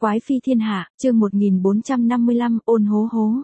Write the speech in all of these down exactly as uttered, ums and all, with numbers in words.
Quái phi thiên hạ, chương một nghìn bốn trăm năm mươi lăm, ôn hố hố.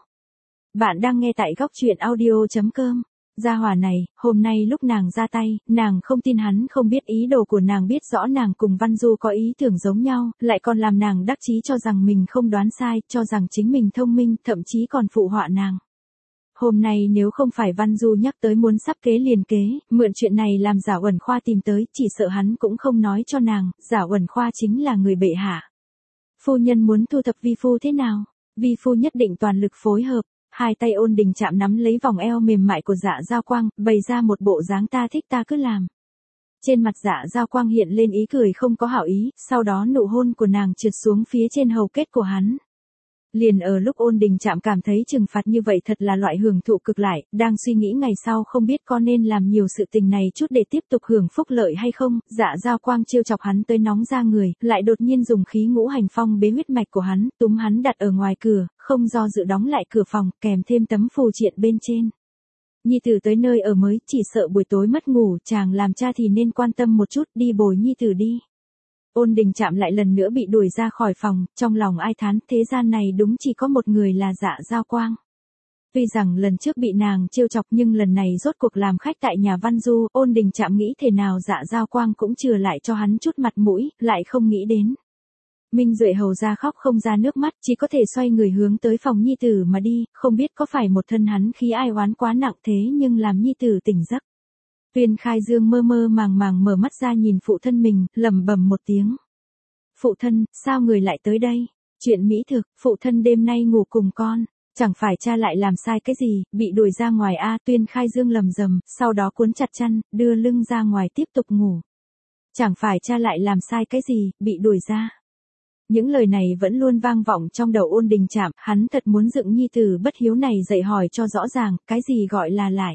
Bạn đang nghe tại góc truyện audio chấm com. Gia hỏa này, hôm nay lúc nàng ra tay, nàng không tin hắn không biết ý đồ của nàng, biết rõ nàng cùng Văn Du có ý tưởng giống nhau, lại còn làm nàng đắc chí cho rằng mình không đoán sai, cho rằng chính mình thông minh, thậm chí còn phụ họa nàng. Hôm nay nếu không phải Văn Du nhắc tới muốn sắp kế liền kế, mượn chuyện này làm Giả Uẩn Khoa tìm tới, chỉ sợ hắn cũng không nói cho nàng, Giả Uẩn Khoa chính là người bệ hạ. Phu nhân muốn thu thập vi phu thế nào? Vi phu nhất định toàn lực phối hợp. Hai tay Ôn Đình chạm nắm lấy vòng eo mềm mại của Dạ Giao Quang, bày ra một bộ dáng ta thích ta cứ làm. Trên mặt Dạ Giao Quang hiện lên ý cười không có hảo ý, sau đó nụ hôn của nàng trượt xuống phía trên hầu kết của hắn. Liền ở lúc Ôn Đình chạm cảm thấy trừng phạt như vậy thật là loại hưởng thụ cực lại, đang suy nghĩ ngày sau không biết có nên làm nhiều sự tình này chút để tiếp tục hưởng phúc lợi hay không, Dạ Giao Quang trêu chọc hắn tới nóng ra người, lại đột nhiên dùng khí ngũ hành phong bế huyết mạch của hắn, túm hắn đặt ở ngoài cửa, không do dự đóng lại cửa phòng, kèm thêm tấm phù triện bên trên. Nhi tử tới nơi ở mới, chỉ sợ buổi tối mất ngủ, chàng làm cha thì nên quan tâm một chút, đi bồi nhi tử đi. Ôn Đình chạm lại lần nữa bị đuổi ra khỏi phòng, trong lòng ai thán, thế gian này đúng chỉ có một người là Dạ Giao Quang. Tuy rằng lần trước bị nàng trêu chọc nhưng lần này rốt cuộc làm khách tại nhà Văn Du, Ôn Đình chạm nghĩ thế nào Dạ Giao Quang cũng chừa lại cho hắn chút mặt mũi, lại không nghĩ đến. Minh Duệ hầu ra khóc không ra nước mắt, chỉ có thể xoay người hướng tới phòng nhi tử mà đi, không biết có phải một thân hắn khí ai oán quá nặng thế nhưng làm nhi tử tỉnh giấc. Tuyên Khai Dương mơ mơ màng màng mở mắt ra nhìn phụ thân mình, lẩm bẩm một tiếng. Phụ thân, sao người lại tới đây? Chuyện mỹ thực, phụ thân đêm nay ngủ cùng con. Chẳng phải cha lại làm sai cái gì, bị đuổi ra ngoài a à, Tuyên Khai Dương lầm rầm, sau đó cuốn chặt chăn, đưa lưng ra ngoài tiếp tục ngủ. Chẳng phải cha lại làm sai cái gì, bị đuổi ra. Những lời này vẫn luôn vang vọng trong đầu Ôn Đình chạm, hắn thật muốn dựng nhi tử bất hiếu này dậy hỏi cho rõ ràng, cái gì gọi là lại.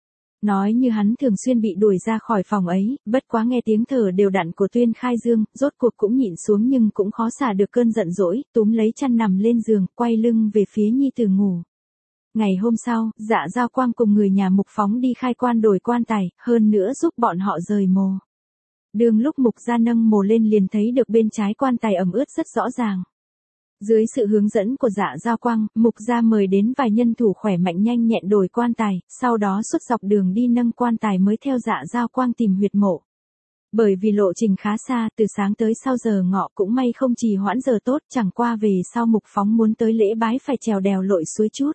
Nói như hắn thường xuyên bị đuổi ra khỏi phòng ấy, bất quá nghe tiếng thở đều đặn của Tuyên Khai Dương, rốt cuộc cũng nhịn xuống nhưng cũng khó xả được cơn giận dỗi, túm lấy chăn nằm lên giường, quay lưng về phía nhi tử ngủ. Ngày hôm sau, Dạ Giao Quang cùng người nhà Mục Phóng đi khai quan đổi quan tài, hơn nữa giúp bọn họ rời mồ. Đường lúc Mục gia nâng mồ lên liền thấy được bên trái quan tài ẩm ướt rất rõ ràng. Dưới sự hướng dẫn của Dạ Giao Quang, Mục gia mời đến vài nhân thủ khỏe mạnh nhanh nhẹn đổi quan tài, sau đó suốt dọc đường đi nâng quan tài mới theo Dạ Giao Quang tìm huyệt mộ. Bởi vì lộ trình khá xa, từ sáng tới sau giờ ngọ cũng may không trì hoãn giờ tốt, chẳng qua về sau Mục Phóng muốn tới lễ bái phải trèo đèo lội suối chút.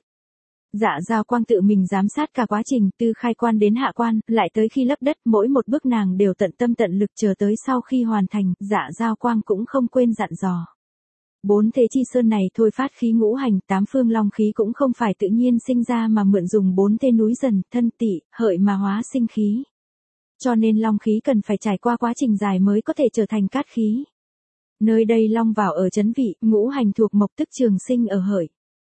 Dạ Giao Quang tự mình giám sát cả quá trình, từ khai quan đến hạ quan, lại tới khi lấp đất, mỗi một bước nàng đều tận tâm tận lực chờ tới sau khi hoàn thành, Dạ Giao Quang cũng không quên dặn dò. Bốn thế chi sơn này thôi phát khí ngũ hành, tám phương long khí cũng không phải tự nhiên sinh ra mà mượn dùng bốn thế núi Dần, Thân, Tỵ, Hợi mà hóa sinh khí. Cho nên long khí cần phải trải qua quá trình dài mới có thể trở thành cát khí. Nơi đây long vào ở chấn vị, ngũ hành thuộc mộc tức trường sinh ở Hợi.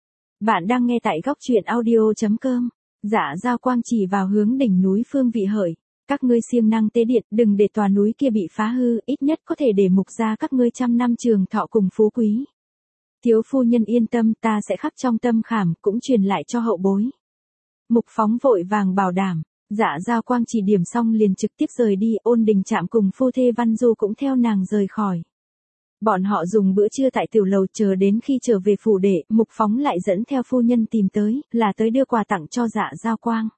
Bạn đang nghe tại góc truyện audio chấm com. Dạ Giao Quang chỉ vào hướng đỉnh núi phương vị Hợi. Các ngươi siêng năng tế điện, đừng để tòa núi kia bị phá hư, ít nhất có thể để Mục gia các ngươi trăm năm trường thọ cùng phú quý. Thiếu phu nhân yên tâm, ta sẽ khắc trong tâm khảm, cũng truyền lại cho hậu bối. Mục Phóng vội vàng bảo đảm, Dạ Giao Quang chỉ điểm xong liền trực tiếp rời đi, Ôn Đình chạm cùng phu thê Văn Du cũng theo nàng rời khỏi. Bọn họ dùng bữa trưa tại tiểu lầu, chờ đến khi trở về phủ đệ, Mục Phóng lại dẫn theo phu nhân tìm tới, là tới đưa quà tặng cho Dạ Giao Quang.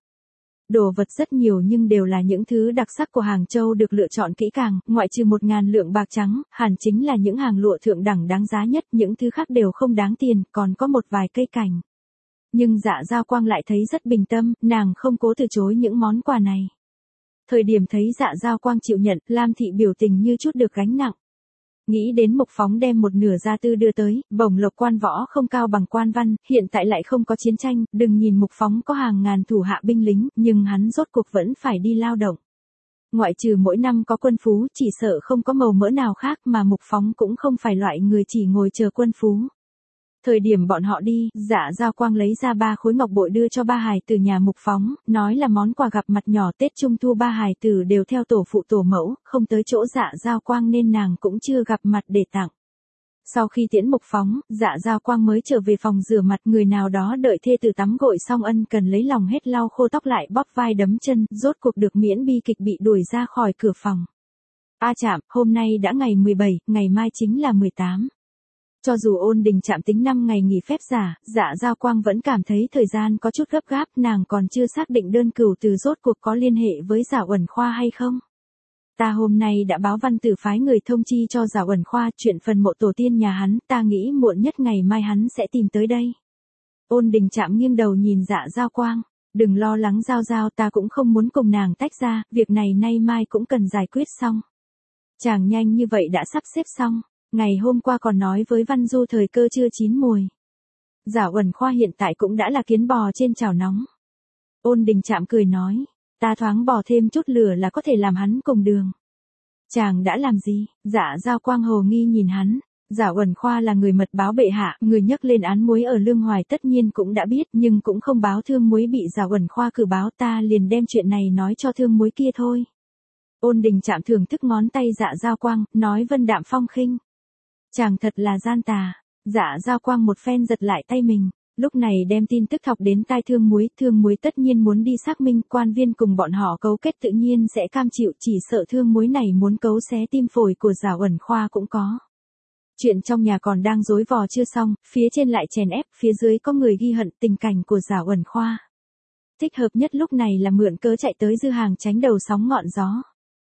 Đồ vật rất nhiều nhưng đều là những thứ đặc sắc của Hàng Châu được lựa chọn kỹ càng, ngoại trừ một ngàn lượng bạc trắng, hẳn chính là những hàng lụa thượng đẳng đáng giá nhất, những thứ khác đều không đáng tiền, còn có một vài cây cảnh. Nhưng Dạ Giao Quang lại thấy rất bình tâm, nàng không cố từ chối những món quà này. Thời điểm thấy Dạ Giao Quang chịu nhận, Lam Thị biểu tình như chút được gánh nặng. Nghĩ đến Mục Phóng đem một nửa gia tư đưa tới, bổng lộc quan võ không cao bằng quan văn, hiện tại lại không có chiến tranh, đừng nhìn Mục Phóng có hàng ngàn thủ hạ binh lính, nhưng hắn rốt cuộc vẫn phải đi lao động. Ngoại trừ mỗi năm có quân phú, chỉ sợ không có màu mỡ nào khác mà Mục Phóng cũng không phải loại người chỉ ngồi chờ quân phú. Thời điểm bọn họ đi, Dạ Giao Quang lấy ra ba khối ngọc bội đưa cho ba hài từ nhà Mục Phóng, nói là món quà gặp mặt nhỏ Tết Trung Thu, ba hài tử đều theo tổ phụ tổ mẫu, không tới chỗ Dạ Giao Quang nên nàng cũng chưa gặp mặt để tặng. Sau khi tiễn Mục Phóng, Dạ Giao Quang mới trở về phòng rửa mặt, người nào đó đợi thê tử tắm gội xong ân cần lấy lòng hết lau khô tóc lại bóp vai đấm chân, rốt cuộc được miễn bi kịch bị đuổi ra khỏi cửa phòng. A Trạm, hôm nay đã ngày mười bảy, ngày mai chính là mười tám. Cho dù Ôn Đình Trạm tính năm ngày nghỉ phép giả, Dạ Giao Quang vẫn cảm thấy thời gian có chút gấp gáp, nàng còn chưa xác định đơn cửu từ rốt cuộc có liên hệ với Giảo Uẩn Khoa hay không. Ta hôm nay đã báo văn tử phái người thông chi cho Giảo Uẩn Khoa chuyện phần mộ tổ tiên nhà hắn, ta nghĩ muộn nhất ngày mai hắn sẽ tìm tới đây. Ôn Đình Trạm nghiêng đầu nhìn Dạ Giao Quang, đừng lo lắng Giao Giao, ta cũng không muốn cùng nàng tách ra, việc này nay mai cũng cần giải quyết xong. Chàng nhanh như vậy đã sắp xếp xong, ngày hôm qua còn nói với Văn Du thời cơ chưa chín mùi. Giảo Uẩn Khoa hiện tại cũng đã là kiến bò trên chảo nóng. Ôn Đình Trạm cười nói, ta thoáng bỏ thêm chút lửa là có thể làm hắn cùng đường. Chàng đã làm gì? Dạ Giao Quang hồ nghi nhìn hắn. Giảo Uẩn Khoa là người mật báo bệ hạ, người nhắc lên án muối ở Lương Hoài tất nhiên cũng đã biết, nhưng cũng không báo thương muối bị Giảo Uẩn Khoa cử báo, ta liền đem chuyện này nói cho thương muối kia thôi. Ôn Đình Trạm thưởng thức ngón tay Dạ Giao Quang, nói vân đạm phong khinh. Chàng thật là gian tà. Dạ Giao Quang một phen giật lại tay mình, lúc này đem tin tức thọc đến tai thương muối, thương muối tất nhiên muốn đi xác minh, quan viên cùng bọn họ cấu kết tự nhiên sẽ cam chịu, chỉ sợ thương muối này muốn cấu xé tim phổi của Giảo Uẩn Khoa cũng có. Chuyện trong nhà còn đang rối vò chưa xong, phía trên lại chèn ép, phía dưới có người ghi hận tình cảnh của Giảo Uẩn Khoa. Thích hợp nhất lúc này là mượn cớ chạy tới Dư Hàng tránh đầu sóng ngọn gió.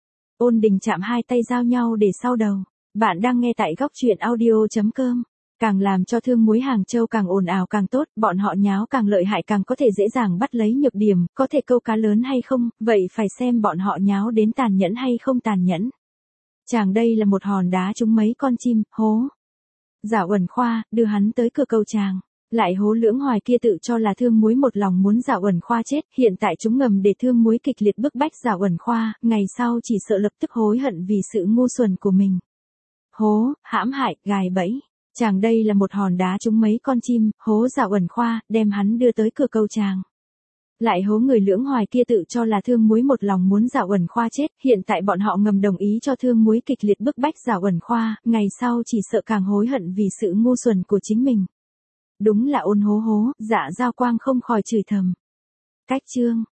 Ôn Đình Trạm hai tay giao nhau để sau đầu. Bạn đang nghe tại góc truyện audio chấm com. Càng làm cho thương muối Hàng Châu càng ồn ào càng tốt, bọn họ nháo càng lợi hại càng có thể dễ dàng bắt lấy nhược điểm, có thể câu cá lớn hay không, vậy phải xem bọn họ nháo đến tàn nhẫn hay không tàn nhẫn. Chàng đây là một hòn đá trúng mấy con chim, hố. Giảo Uẩn Khoa, đưa hắn tới cửa cầu chàng. Lại hố Lưỡng Hoài kia tự cho là thương muối một lòng muốn Giảo Uẩn Khoa chết, hiện tại chúng ngầm để thương muối kịch liệt bức bách Giảo Uẩn Khoa, ngày sau chỉ sợ lập tức hối hận vì sự ngu xuẩn của mình. Hố, hãm hại, gài bẫy. Chàng đây là một hòn đá trúng mấy con chim, hố Giảo Uẩn Khoa, đem hắn đưa tới cửa cầu chàng. Lại hố người Lưỡng Hoài kia tự cho là thương muối một lòng muốn Giảo Uẩn Khoa chết, hiện tại bọn họ ngầm đồng ý cho thương muối kịch liệt bức bách Giảo Uẩn Khoa, ngày sau chỉ sợ càng hối hận vì sự ngu xuẩn của chính mình. Đúng là ôn hố hố, Dạ Giao Quang không khỏi chửi thầm. Cách chương